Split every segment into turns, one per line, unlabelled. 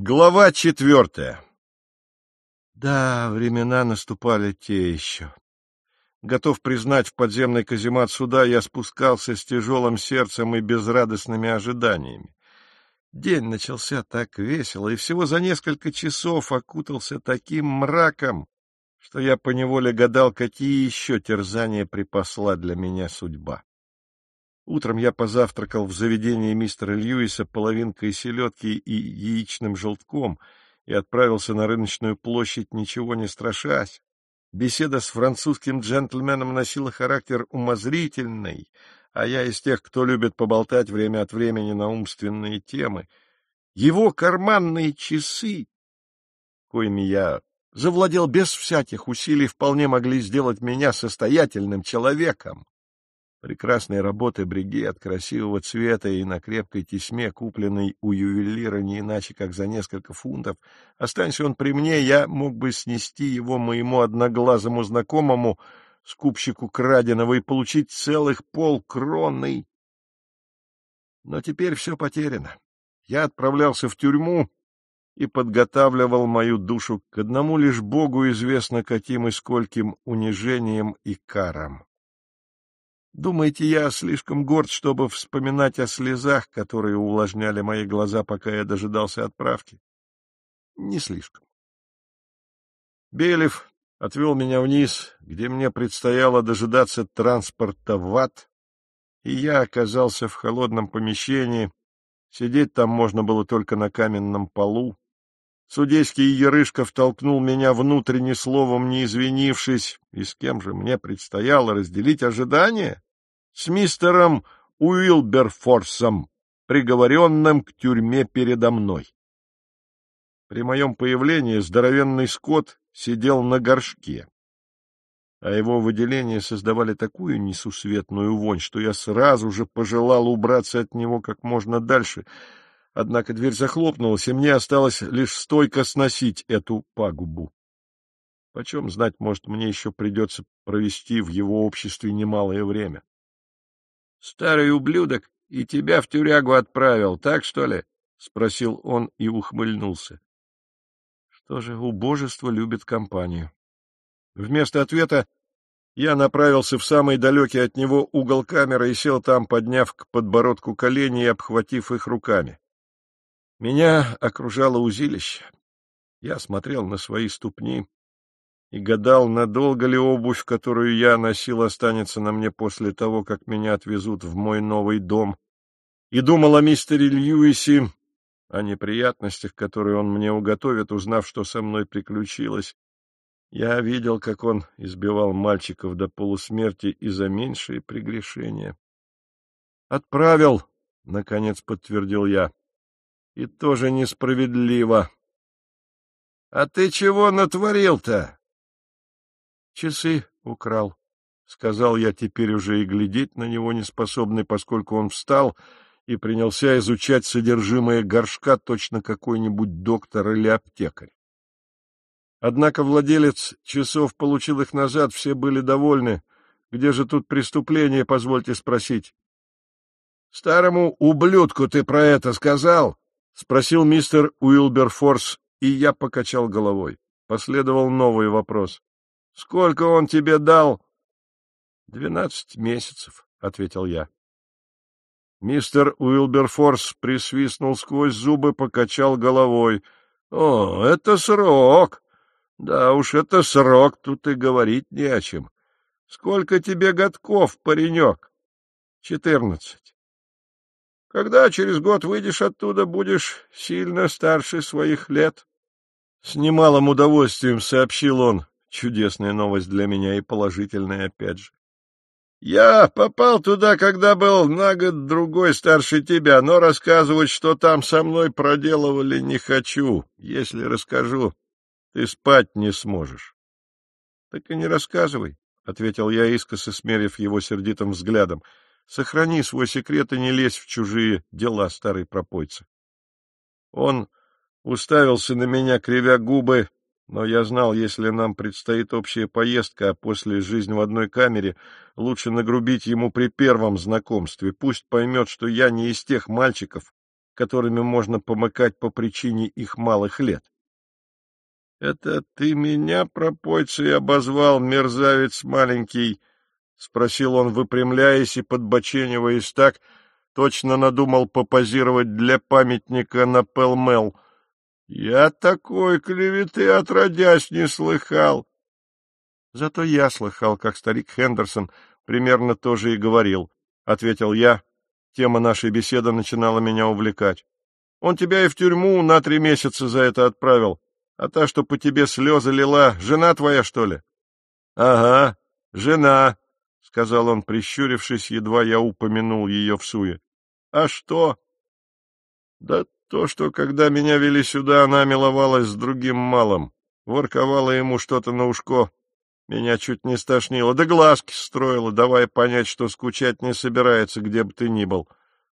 Глава 4. Да, времена наступали те еще. Готов признать, в подземный каземат суда я спускался с тяжелым сердцем и безрадостными ожиданиями. День начался так весело, и всего за несколько часов окутался таким мраком, что я поневоле гадал, какие еще терзания припасла для меня судьба. Утром я позавтракал в заведении мистера Льюиса половинкой селедки и яичным желтком и отправился на рыночную площадь, ничего не страшась. Беседа с французским джентльменом носила характер умозрительный, а я из тех, кто любит поболтать время от времени на умственные темы. Его карманные часы, коими я завладел без всяких усилий, вполне могли сделать меня состоятельным человеком. Прекрасной работы бригет, красивого цвета и на крепкой тесьме, купленной у ювелира не иначе, как за несколько фунтов. Останься он при мне, я мог бы снести его моему одноглазому знакомому, скупщику краденого, и получить целых полкроны. Но теперь все потеряно. Я отправлялся в тюрьму и подготавливал мою душу к одному лишь Богу известно каким и скольким унижениям и карам. Думаете, я слишком горд, чтобы вспоминать о слезах, которые увлажняли мои глаза, пока я дожидался отправки? Не слишком. Белев отвел меня вниз, где мне предстояло дожидаться транспорта в ад, и я оказался в холодном помещении. Сидеть там можно было только на каменном полу. Судейский Ярышков толкнул меня внутрь, ни словом не извинившись, и с кем же мне предстояло разделить ожидания? С мистером Уилберфорсом, приговоренным к тюрьме передо мной. При моем появлении здоровенный скот сидел на горшке, а его выделения создавали такую несусветную вонь, что я сразу же пожелал убраться от него как можно дальше. Однако дверь захлопнулась, и мне осталось лишь стойко сносить эту пагубу. Почем знать, может, мне еще придется провести в его обществе немалое время. — Старый ублюдок и тебя в тюрягу отправил, так что ли? — спросил он и ухмыльнулся. Что же, убожество любит компанию. Вместо ответа я направился в самый далекий от него угол камеры и сел там, подняв к подбородку колени и обхватив их руками. Меня окружало узилище. Я смотрел на свои ступни и гадал, надолго ли обувь, которую я носил, останется на мне после того, как меня отвезут в мой новый дом, и думал о мистере Льюисе, о неприятностях, которые он мне уготовит, узнав, что со мной приключилось. Я видел, как он избивал мальчиков до полусмерти и за меньшие прегрешения. «Отправил», — наконец подтвердил я. И тоже несправедливо. — А ты чего натворил-то? — Часы украл, — сказал я, теперь уже и глядеть на него не способный, поскольку он встал и принялся изучать содержимое горшка, точно какой-нибудь доктор или аптекарь. Однако владелец часов получил их назад, все были довольны. Где же тут преступление, позвольте спросить? — Старому ублюдку ты про это сказал? — спросил мистер Уилберфорс, и я покачал головой. Последовал новый вопрос. — Сколько он тебе дал? — 12 месяцев, — ответил я. Мистер Уилберфорс присвистнул сквозь зубы, покачал головой. — О, это срок! Да уж, это срок, тут и говорить не о чем. Сколько тебе годков, паренек? — 14. Когда через год выйдешь оттуда, будешь сильно старше своих лет. С немалым удовольствием сообщил он. Чудесная новость для меня и положительная опять же. Я попал туда, когда был на год-другой старше тебя, но рассказывать, что там со мной проделывали, не хочу. Если расскажу, ты спать не сможешь. — Так и не рассказывай, — ответил я, искоса смерив его сердитым взглядом. Сохрани свой секрет и не лезь в чужие дела, старый пропойца. Он уставился на меня, кривя губы, но я знал, если нам предстоит общая поездка, а после жизнь в одной камере, лучше нагрубить ему при первом знакомстве. Пусть поймет, что я не из тех мальчиков, которыми можно помыкать по причине их малых лет. — Это ты меня, пропойцей, обозвал, мерзавец маленький? — спросил он, выпрямляясь и подбочениваясь так, точно надумал попозировать для памятника на Пэл-Мэл. — Я такой клеветы отродясь не слыхал. — Зато я слыхал, как старик Хендерсон примерно то же и говорил, — ответил я. Тема нашей беседы начинала меня увлекать. Он тебя и в тюрьму на 3 месяца за это отправил. А та, что по тебе слезы лила, жена твоя, что ли? — Ага, жена, — сказал он, прищурившись, едва я упомянул ее всуе. — А что? — Да то, что, когда меня вели сюда, она миловалась с другим малым, ворковала ему что-то на ушко. Меня чуть не стошнило, да глазки строила, давая понять, что скучать не собирается, где бы ты ни был.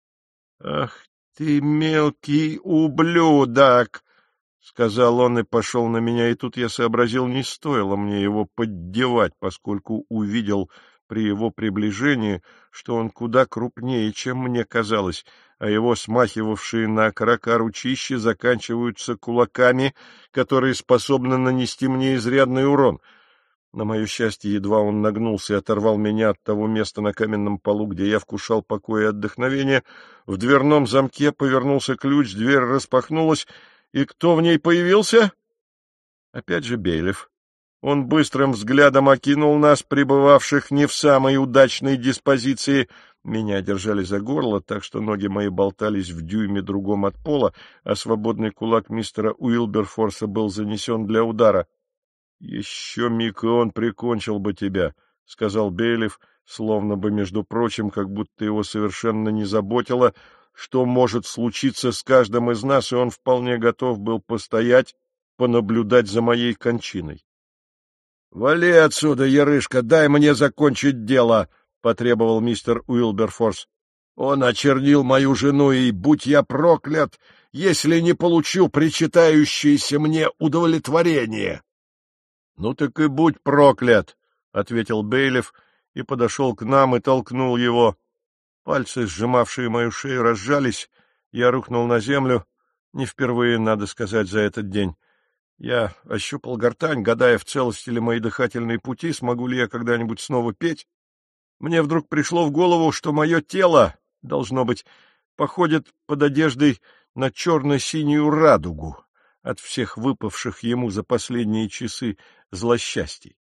— Ах ты, мелкий ублюдок! — сказал он и пошел на меня, и тут я сообразил, не стоило мне его поддевать, поскольку увидел при его приближении, что он куда крупнее, чем мне казалось, а его смахивавшие на окорока ручищи заканчиваются кулаками, которые способны нанести мне изрядный урон. На мое счастье, едва он нагнулся и оторвал меня от того места на каменном полу, где я вкушал покой и отдохновение, в дверном замке повернулся ключ, дверь распахнулась, и кто в ней появился? Опять же Бейлиф. Он быстрым взглядом окинул нас, пребывавших не в самой удачной диспозиции. Меня держали за горло, так что ноги мои болтались в дюйме другом от пола, а свободный кулак мистера Уилберфорса был занесен для удара. — Еще миг, и он прикончил бы тебя, — сказал Бейлиф, словно бы, между прочим, как будто его совершенно не заботило, что может случиться с каждым из нас, и он вполне готов был постоять, понаблюдать за моей кончиной. — Вали отсюда, ярышка, дай мне закончить дело, — потребовал мистер Уилберфорс. — Он очернил мою жену, и, будь я проклят, если не получу причитающееся мне удовлетворение. — Ну так и будь проклят, — ответил Бейлиф и подошел к нам и толкнул его. Пальцы, сжимавшие мою шею, разжались, я рухнул на землю, не впервые, надо сказать, за этот день. Я ощупал гортань, гадая, в целости ли мои дыхательные пути, смогу ли я когда-нибудь снова петь. Мне вдруг пришло в голову, что мое тело, должно быть, походит под одеждой на черно-синюю радугу от всех выпавших ему за последние часы злосчастий.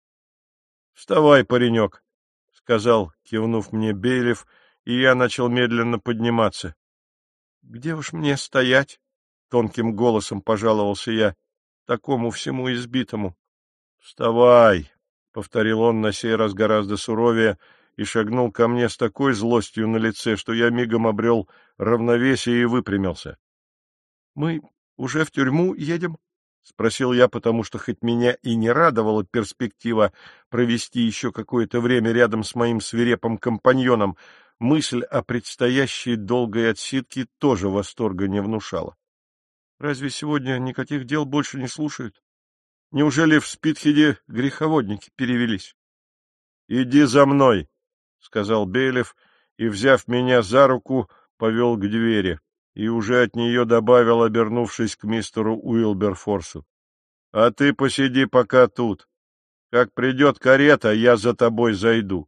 — Вставай, паренек, — сказал, кивнув мне Бейлиф, и я начал медленно подниматься. — Где уж мне стоять? — тонким голосом пожаловался я, такому всему избитому. — Вставай, — повторил он на сей раз гораздо суровее, и шагнул ко мне с такой злостью на лице, что я мигом обрел равновесие и выпрямился. — Мы уже в тюрьму едем? — спросил я, потому что хоть меня и не радовала перспектива провести еще какое-то время рядом с моим свирепым компаньоном, мысль о предстоящей долгой отсидке тоже восторга не внушала. Разве сегодня никаких дел больше не слушают? Неужели в Спитхеде греховодники перевелись? — Иди за мной, — сказал Бейлиф, и, взяв меня за руку, повел к двери, и уже от нее добавил, обернувшись к мистеру Уилберфорсу: — А ты посиди пока тут. Как придет карета, я за тобой зайду.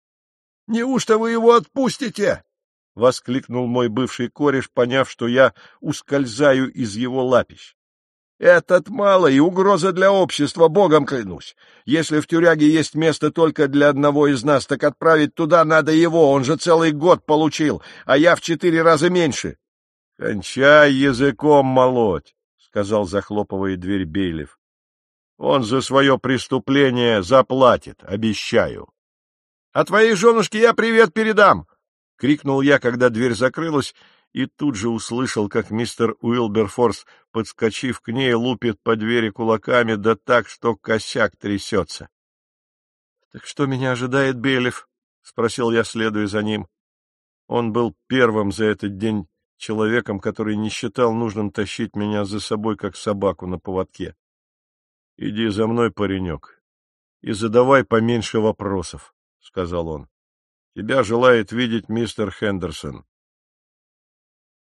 — Неужто вы его отпустите? — воскликнул мой бывший кореш, поняв, что я ускользаю из его лапищ. — Этот малый — угроза для общества, богом клянусь. Если в тюряге есть место только для одного из нас, так отправить туда надо его, он же целый год получил, а я в 4 раза меньше. — Кончай языком молоть, — сказал, захлопывая дверь Бейлиф. — Он за свое преступление заплатит, обещаю. — А твоей женушке я привет передам! — крикнул я, когда дверь закрылась, и тут же услышал, как мистер Уилберфорс, подскочив к ней, лупит по двери кулаками, да так, что косяк трясется. — Так что меня ожидает, Бейлиф? — спросил я, следуя за ним. Он был первым за этот день человеком, который не считал нужным тащить меня за собой, как собаку на поводке. — Иди за мной, паренек, и задавай поменьше вопросов, — сказал он. — Тебя желает видеть мистер Хендерсон.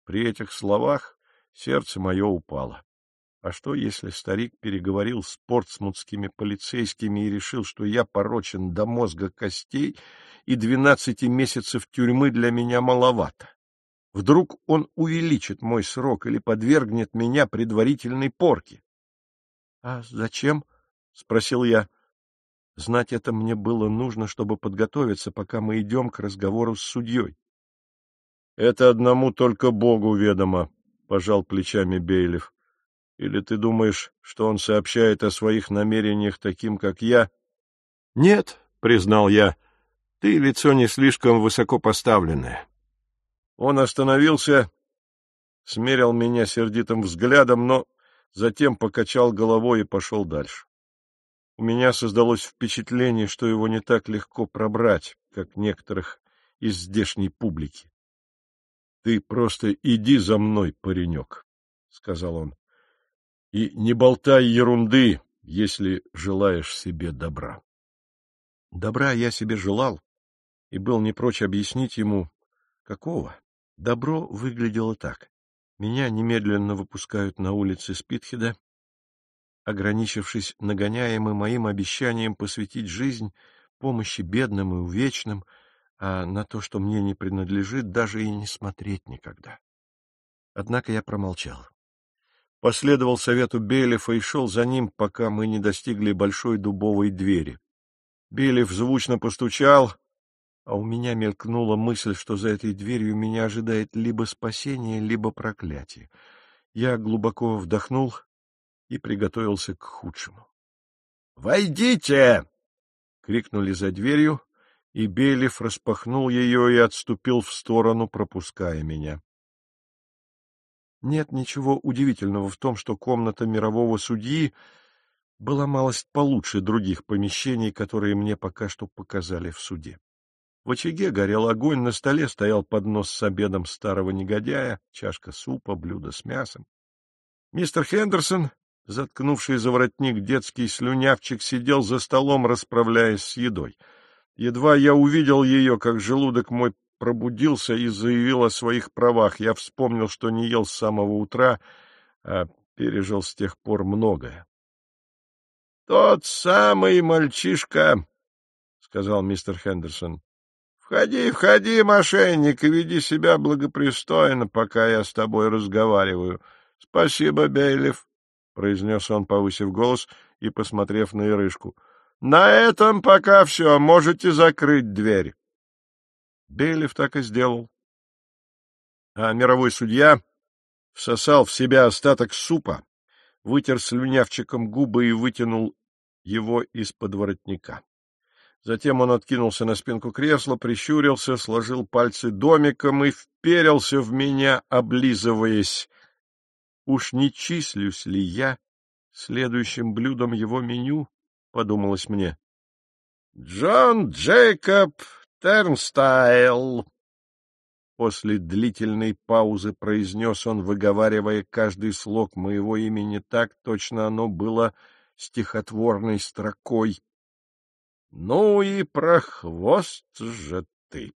При этих словах сердце мое упало. А что, если старик переговорил с портсмутскими полицейскими и решил, что я порочен до мозга костей, и 12 месяцев тюрьмы для меня маловато? Вдруг он увеличит мой срок или подвергнет меня предварительной порке? — А зачем? — спросил я. Знать это мне было нужно, чтобы подготовиться, пока мы идем к разговору с судьей. — Это одному только Богу ведомо, — пожал плечами Бейлиф. — Или ты думаешь, что он сообщает о своих намерениях таким, как я? — Нет, — признал я, — ты лицо не слишком высоко поставленное. Он остановился, смерил меня сердитым взглядом, но затем покачал головой и пошел дальше. У меня создалось впечатление, что его не так легко пробрать, как некоторых из здешней публики. — Ты просто иди за мной, паренек, — сказал он, — и не болтай ерунды, если желаешь себе добра. Добра я себе желал и был не прочь объяснить ему, какого. Добро выглядело так. Меня немедленно выпускают на улицы Спитхеда, ограничившись нагоняемым моим обещанием посвятить жизнь помощи бедным и увечным, а на то, что мне не принадлежит, даже и не смотреть никогда. Однако я промолчал. Последовал совету Бейлифа и шел за ним, пока мы не достигли большой дубовой двери. Бейлиф звучно постучал, а у меня мелькнула мысль, что за этой дверью меня ожидает либо спасение, либо проклятие. Я глубоко вдохнул и приготовился к худшему. «Войдите!» — крикнули за дверью, и Бейлиф распахнул ее и отступил в сторону, пропуская меня. Нет ничего удивительного в том, что комната мирового судьи была малость получше других помещений, которые мне пока что показали в суде. В очаге горел огонь, на столе стоял поднос с обедом старого негодяя, чашка супа, блюдо с мясом. Мистер Хендерсон, заткнувший за воротник детский слюнявчик, сидел за столом, расправляясь с едой. Едва я увидел ее, как желудок мой пробудился и заявил о своих правах. Я вспомнил, что не ел с самого утра, а пережил с тех пор многое. — Тот самый мальчишка, — сказал мистер Хендерсон. — Входи, входи, мошенник, и веди себя благопристойно, пока я с тобой разговариваю. — Спасибо, Бейлиф, — произнес он, повысив голос и посмотрев на Ярышку. — На этом пока все, можете закрыть дверь. Бейлиф так и сделал. А мировой судья всосал в себя остаток супа, вытер слюнявчиком губы и вытянул его из-под воротника. Затем он откинулся на спинку кресла, прищурился, сложил пальцы домиком и вперился в меня, облизываясь. Уж не числюсь ли я следующим блюдом его меню, подумалось мне. Джон Джейкоб Тернстайл. После длительной паузы произнес он, выговаривая каждый слог моего имени так, точно оно было стихотворной строкой. Ну и прохвост же ты!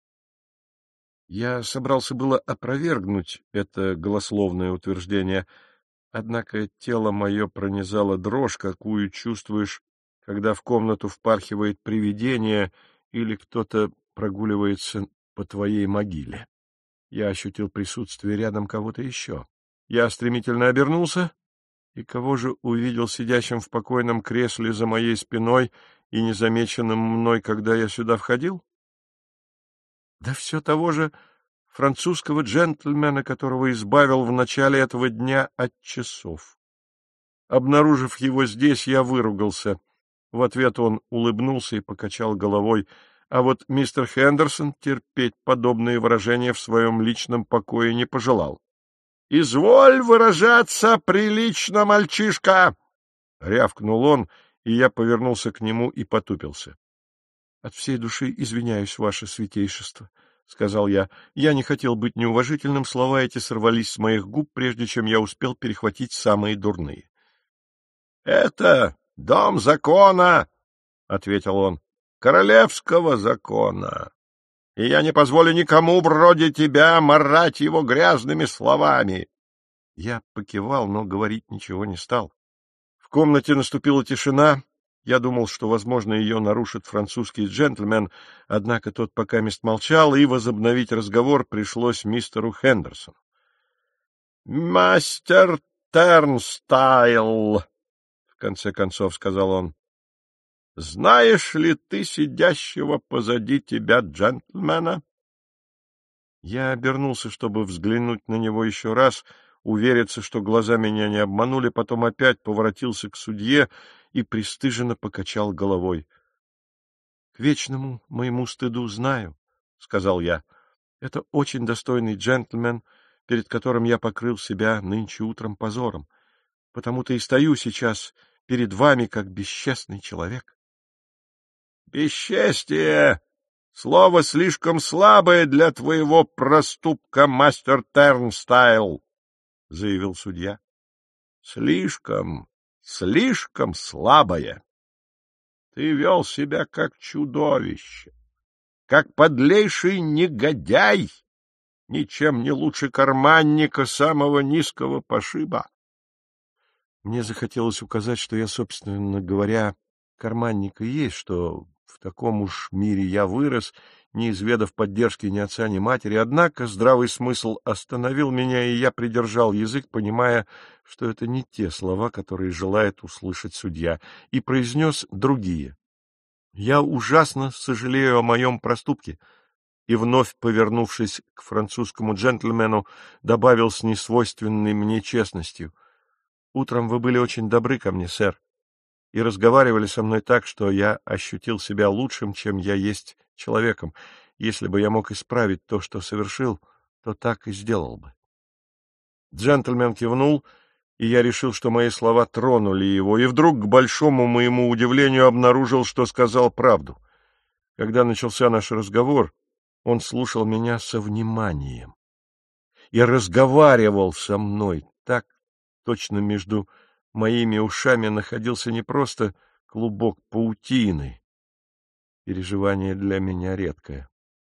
Я собрался было опровергнуть это голословное утверждение, однако тело мое пронизало дрожь, какую чувствуешь, когда в комнату впархивает привидение или кто-то прогуливается по твоей могиле. Я ощутил присутствие рядом кого-то еще. Я стремительно обернулся, и кого же увидел сидящим в покойном кресле за моей спиной и незамеченным мной, когда я сюда входил? Да все того же французского джентльмена, которого избавил в начале этого дня от часов. Обнаружив его здесь, я выругался. В ответ он улыбнулся и покачал головой, а вот мистер Хендерсон терпеть подобные выражения в своем личном покое не пожелал. — Изволь выражаться прилично, мальчишка! — рявкнул он, и я повернулся к нему и потупился. — От всей души извиняюсь, ваше святейшество, — сказал я. Я не хотел быть неуважительным, слова эти сорвались с моих губ, прежде чем я успел перехватить самые дурные. — Это дом закона, — ответил он, — королевского закона. и я не позволю никому вроде тебя марать его грязными словами. Я покивал, но говорить ничего не стал. В комнате наступила тишина. Я думал, что, возможно, ее нарушит французский джентльмен, однако тот покамест молчал, и возобновить разговор пришлось мистеру Хендерсону. — Мастер Тернстайл, — в конце концов сказал он, — знаешь ли ты сидящего позади тебя джентльмена? Я обернулся, чтобы взглянуть на него еще раз, увериться, что глаза меня не обманули, потом опять поворотился к судье и пристыженно покачал головой. — К вечному моему стыду знаю, — сказал я. — Это очень достойный джентльмен, перед которым я покрыл себя нынче утром позором. Потому-то и стою сейчас перед вами как бесчестный человек. — Бесчестие! Слово слишком слабое для твоего проступка, мастер Тернстайл, — заявил судья. — слишком слабое. Ты вел себя как чудовище, как подлейший негодяй, ничем не лучше карманника самого низкого пошиба. Мне захотелось указать, что я, собственно говоря, карманник и есть, что в таком уж мире я вырос, не изведав поддержки ни отца, ни матери, однако здравый смысл остановил меня, и я придержал язык, понимая, что это не те слова, которые желает услышать судья, и произнес другие. Я ужасно сожалею о моем проступке, и, вновь повернувшись к французскому джентльмену, добавил с несвойственной мне честностью. Утром вы были очень добры ко мне, сэр, и разговаривали со мной так, что я ощутил себя лучшим, чем я есть человеком. Если бы я мог исправить то, что совершил, то так и сделал бы. Джентльмен кивнул, и я решил, что мои слова тронули его, и вдруг, к большому моему удивлению, обнаружил, что сказал правду. Когда начался наш разговор, он слушал меня со вниманием и разговаривал со мной так, точно между моими ушами находился не просто клубок паутины. Переживание для меня редкое.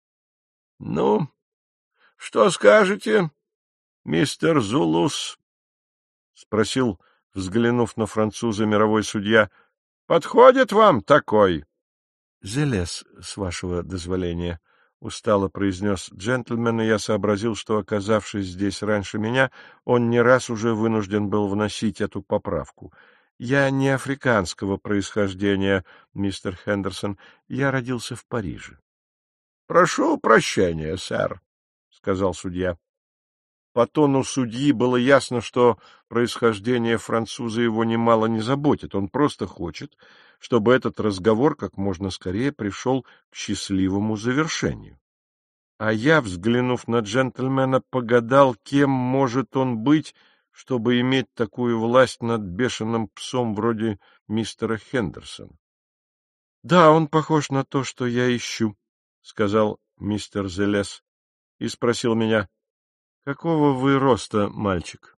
— Ну, что скажете, мистер Зулус? — спросил, взглянув на француза, мировой судья. — Подходит вам такой? — Зелес, с вашего дозволения, — устало произнес джентльмен, и я сообразил, что, оказавшись здесь раньше меня, он не раз уже вынужден был вносить эту поправку. Я не африканского происхождения, мистер Хендерсон, я родился в Париже. — Прошу прощения, сэр, — сказал судья. По тону судьи было ясно, что происхождение француза его немало не заботит. Он просто хочет, чтобы этот разговор как можно скорее пришел к счастливому завершению. А я, взглянув на джентльмена, погадал, кем может он быть, чтобы иметь такую власть над бешеным псом вроде мистера Хендерсона. — Да, он похож на то, что я ищу, — сказал мистер Зелес и спросил меня: — какого вы роста, мальчик?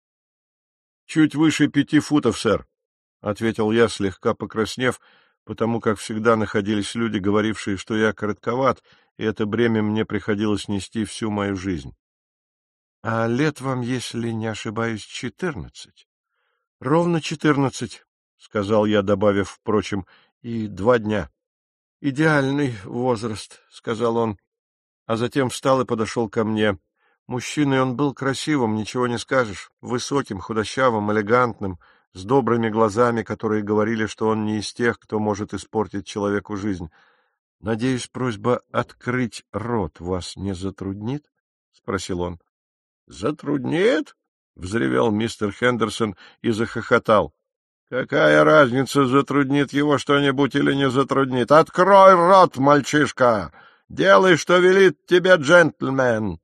— Чуть выше 5 футов, сэр, — ответил я, слегка покраснев, потому как всегда находились люди, говорившие, что я коротковат, и это бремя мне приходилось нести всю мою жизнь. — А лет вам, если не ошибаюсь, 14? — Ровно 14, — сказал я, добавив, впрочем, и 2 дня. — Идеальный возраст, — сказал он, а затем встал и подошел ко мне. Мужчиной он был красивым, ничего не скажешь, высоким, худощавым, элегантным, с добрыми глазами, которые говорили, что он не из тех, кто может испортить человеку жизнь. — Надеюсь, просьба открыть рот вас не затруднит? — спросил он. — Затруднит? — взревел мистер Хендерсон и захохотал. — Какая разница, затруднит его что-нибудь или не затруднит? Открой рот, мальчишка! Делай, что велит тебе джентльмен!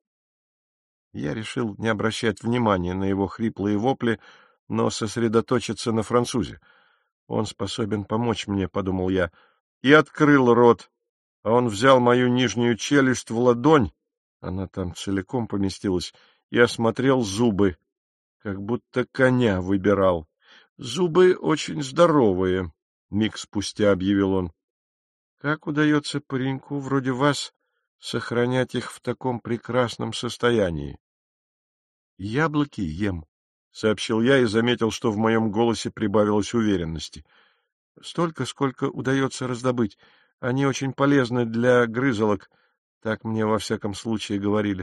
Я решил не обращать внимания на его хриплые вопли, но сосредоточиться на французе. Он способен помочь мне, — подумал я, и открыл рот, а он взял мою нижнюю челюсть в ладонь, она там целиком поместилась, и осмотрел зубы, как будто коня выбирал. — Зубы очень здоровые, — миг спустя объявил он. — Как удается пареньку вроде вас сохранять их в таком прекрасном состоянии? — Яблоки ем, — сообщил я и заметил, что в моем голосе прибавилось уверенности. — Столько, сколько удается раздобыть. Они очень полезны для грызолок, так мне во всяком случае говорили.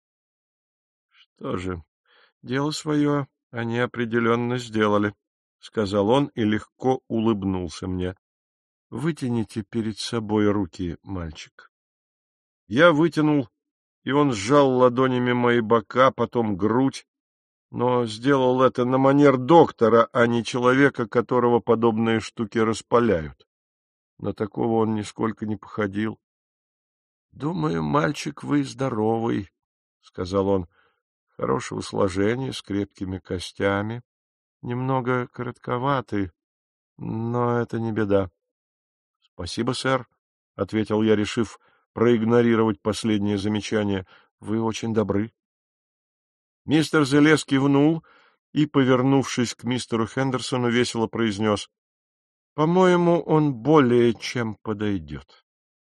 — Что же, дело свое они определенно сделали, — сказал он и легко улыбнулся мне. — Вытяните перед собой руки, мальчик. Я вытянул, и он сжал ладонями мои бока, потом грудь, но сделал это на манер доктора, а не человека, которого подобные штуки распаляют. На такого он нисколько не походил. — Думаю, мальчик, вы здоровый, — сказал он, — хорошего сложения, с крепкими костями, немного коротковатый, но это не беда. — Спасибо, сэр, — ответил я, решив проигнорировать последнее замечание. — Вы очень добры. Мистер Зелес кивнул и, повернувшись к мистеру Хендерсону, весело произнес: — По-моему, он более чем подойдет.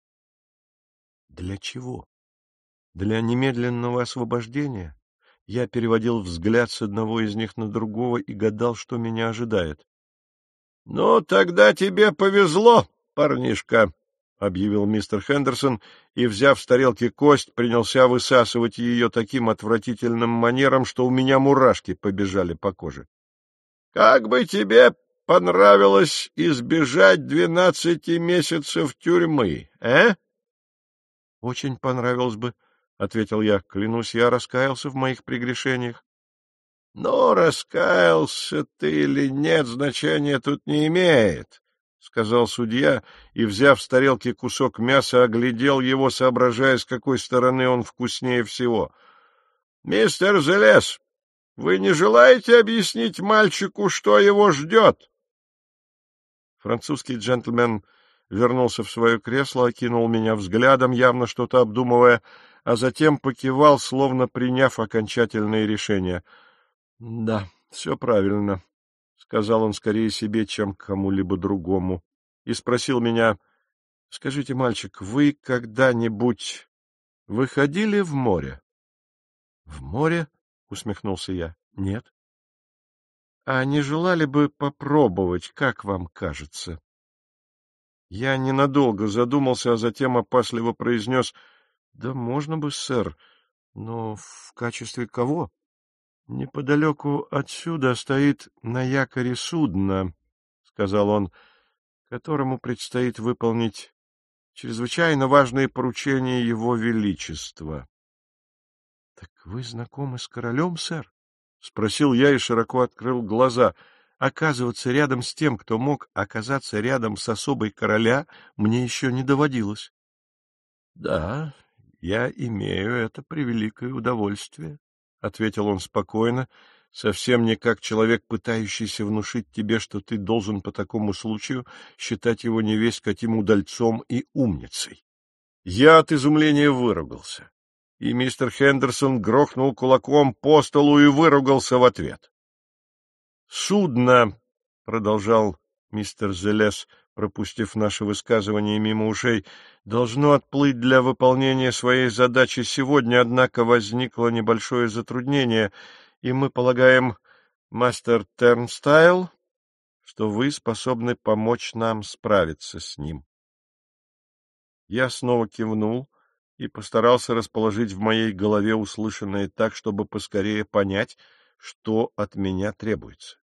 — Для чего? Для немедленного освобождения? Я переводил взгляд с одного из них на другого и гадал, что меня ожидает. — Ну, тогда тебе повезло, парнишка, — объявил мистер Хендерсон и, взяв с тарелки кость, принялся высасывать ее таким отвратительным манером, что у меня мурашки побежали по коже. — Как бы тебе понравилось избежать 12 месяцев тюрьмы, а? — Очень понравилось бы, — ответил я. — Клянусь, я раскаялся в моих прегрешениях. — Ну, раскаялся ты или нет, значения тут не имеет, — сказал судья и, взяв с тарелки кусок мяса, оглядел его, соображая, с какой стороны он вкуснее всего. — Мистер Зелес, вы не желаете объяснить мальчику, что его ждет? Французский джентльмен вернулся в свое кресло, окинул меня взглядом, явно что-то обдумывая, а затем покивал, словно приняв окончательное решение. — Да, все правильно, — сказал он скорее себе, чем кому-либо другому, и спросил меня: — Скажите, мальчик, вы когда-нибудь выходили в море? — В море? — усмехнулся я. — Нет. — А не желали бы попробовать, как вам кажется? Я ненадолго задумался, а затем опасливо произнес: — Да можно бы, сэр, но в качестве кого? — Неподалеку отсюда стоит на якоре судно, — сказал он, — которому предстоит выполнить чрезвычайно важные поручения его величества. — Так вы знакомы с королем, сэр? — спросил я и широко открыл глаза. Оказываться рядом с тем, кто мог оказаться рядом с особой короля, мне еще не доводилось. — Да, я имею это превеликое удовольствие, — ответил он спокойно, совсем не как человек, пытающийся внушить тебе, что ты должен по такому случаю считать его невесть каким удальцом и умницей. Я от изумления выругался, и мистер Хендерсон грохнул кулаком по столу и выругался в ответ. «Судно», — продолжал мистер Зелес, пропустив наше высказывание мимо ушей, — должно отплыть для выполнения своей задачи сегодня, однако возникло небольшое затруднение, и мы полагаем, мастер Тернстайл, что вы способны помочь нам справиться с ним. Я снова кивнул и постарался расположить в моей голове услышанное так, чтобы поскорее понять, что от меня требуется.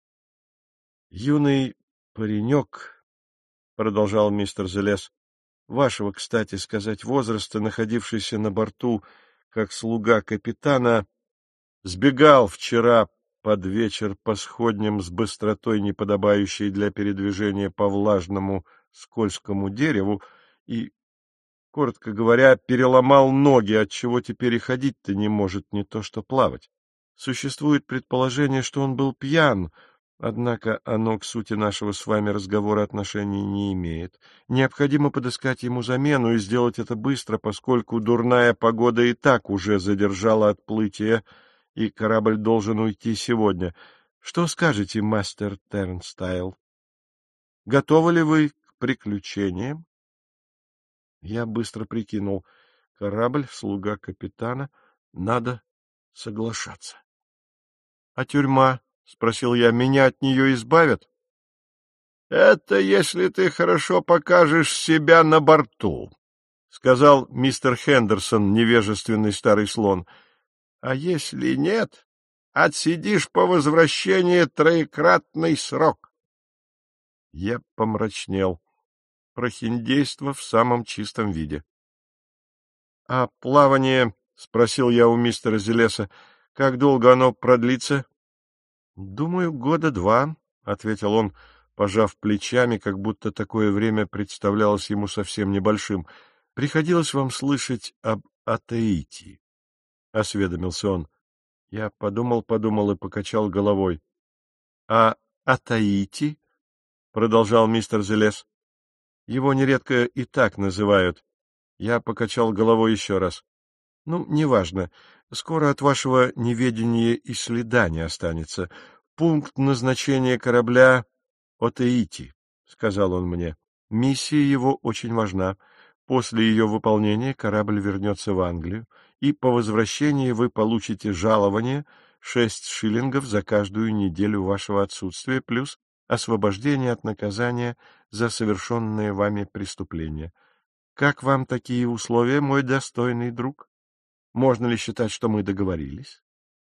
Юный паренек, — продолжал мистер Зелес, — вашего, кстати сказать, возраста, находившийся на борту как слуга капитана, сбегал вчера под вечер по сходням с быстротой, неподобающей для передвижения по влажному скользкому дереву, и, коротко говоря, переломал ноги, отчего теперь и ходить-то не может, не то что плавать. Существует предположение, что он был пьян, однако оно к сути нашего с вами разговора отношения не имеет. Необходимо подыскать ему замену и сделать это быстро, поскольку дурная погода и так уже задержала отплытие, и корабль должен уйти сегодня. Что скажете, мастер Тернстайл? Готовы ли вы к приключениям? Я быстро прикинул. корабль, слуга капитана, надо соглашаться. — А тюрьма? — спросил я. — Меня от нее избавят? — Это если ты хорошо покажешь себя на борту, — сказал мистер Хендерсон, невежественный старый слон. — А если нет, отсидишь по возвращении троекратный срок. Я помрачнел. Прохиндейство в самом чистом виде. — А плавание, — спросил я у мистера Зелеса, — как долго оно продлится? — Думаю, 2 года, — ответил он, пожав плечами, как будто такое время представлялось ему совсем небольшим. — Приходилось вам слышать об Атеите? — осведомился он. Я подумал и покачал головой. — А Атаити? — продолжал мистер Зелес. — Его нередко и так называют. Я покачал головой еще раз. — Ну, неважно. Скоро от вашего неведения и следа не останется. Пункт назначения корабля — Отеити, — сказал он мне. Миссия его очень важна. После ее выполнения корабль вернется в Англию, и по возвращении вы получите жалование 6 шиллингов за каждую неделю вашего отсутствия, плюс освобождение от наказания за совершенное вами преступление. Как вам такие условия, мой достойный друг? Можно ли считать, что мы договорились?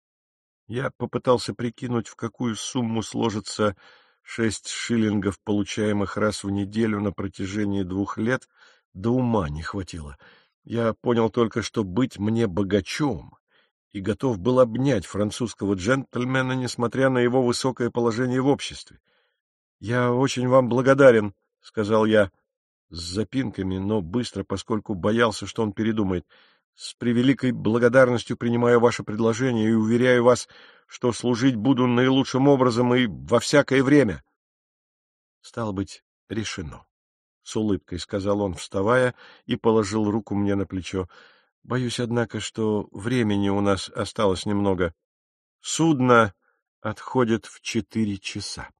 Я попытался прикинуть, в какую сумму сложится 6 шиллингов, получаемых раз в неделю на протяжении 2 лет, до ума не хватило. Я понял только, что быть мне богачом, и готов был обнять французского джентльмена, несмотря на его высокое положение в обществе. — Я очень вам благодарен, — сказал я, с запинками, но быстро, поскольку боялся, что он передумает. С превеликой благодарностью принимаю ваше предложение и уверяю вас, что служить буду наилучшим образом и во всякое время. — Стало быть, решено, — с улыбкой сказал он, вставая, и положил руку мне на плечо. — Боюсь, однако, что времени у нас осталось немного. Судно отходит в 4 часа.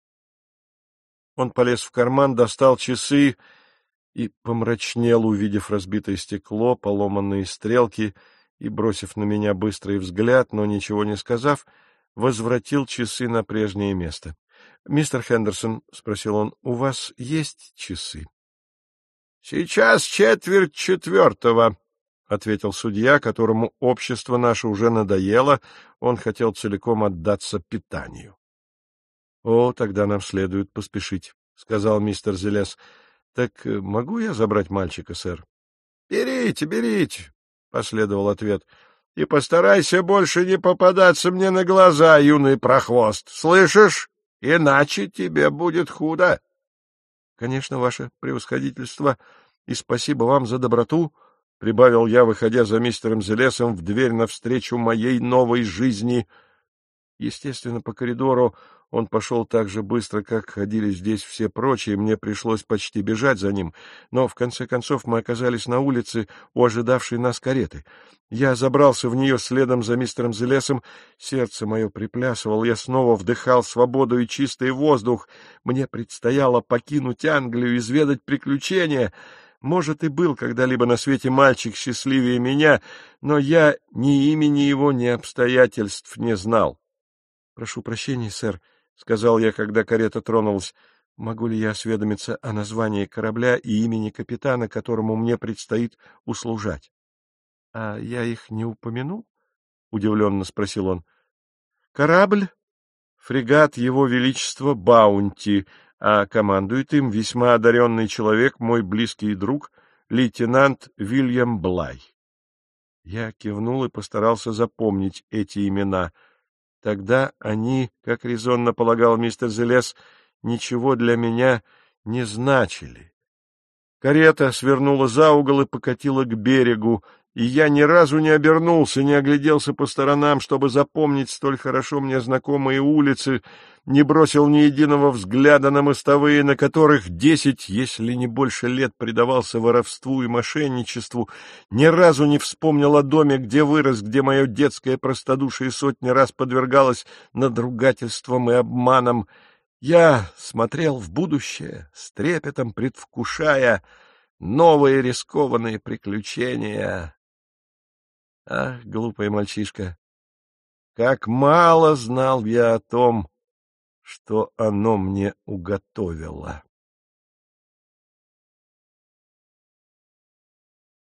Он полез в карман, достал часы и помрачнел, увидев разбитое стекло, поломанные стрелки, и, бросив на меня быстрый взгляд, но ничего не сказав, возвратил часы на прежнее место. — Мистер Хендерсон, — спросил он, — у вас есть часы? — Сейчас 3:45, — ответил судья, которому общество наше уже надоело, он хотел целиком отдаться питанию. — О, тогда нам следует поспешить, — сказал мистер Зелес. — Так могу я забрать мальчика, сэр? — Берите, берите, — последовал ответ. — И постарайся больше не попадаться мне на глаза, юный прохвост. Слышишь? Иначе тебе будет худо. — Конечно, ваше превосходительство, и спасибо вам за доброту, — прибавил я, выходя за мистером Зелесом в дверь навстречу моей новой жизни. Естественно, по коридору он пошел так же быстро, как ходили здесь все прочие, мне пришлось почти бежать за ним, но в конце концов мы оказались на улице у ожидавшей нас кареты. Я забрался в нее следом за мистером Зелесом, сердце мое приплясывало, я снова вдыхал свободу и чистый воздух. Мне предстояло покинуть Англию, изведать приключения. Может, и был когда-либо на свете мальчик счастливее меня, но я ни имени его, ни обстоятельств не знал. — Прошу прощения, сэр, — сказал я, когда карета тронулась. — Могу ли я осведомиться о названии корабля и имени капитана, которому мне предстоит услужать? — А я их не упомянул? — удивленно спросил он. — Корабль — фрегат Его Величества Баунти, а командует им весьма одаренный человек, мой близкий друг, лейтенант Вильям Блай. Я кивнул и постарался запомнить эти имена. Тогда они, как резонно полагал мистер Зелес, ничего для меня не значили. Карета свернула за угол и покатила к берегу, и я ни разу не обернулся, не огляделся по сторонам, чтобы запомнить столь хорошо мне знакомые улицы, не бросил ни единого взгляда на мостовые, на которых 10, если не больше лет предавался воровству и мошенничеству, ни разу не вспомнил о доме, где вырос, где мое детское простодушие сотни раз подвергалось надругательствам и обманам. Я смотрел в будущее, с трепетом предвкушая новые рискованные приключения. Ах, глупый мальчишка! Как мало знал я о том, что оно мне уготовило.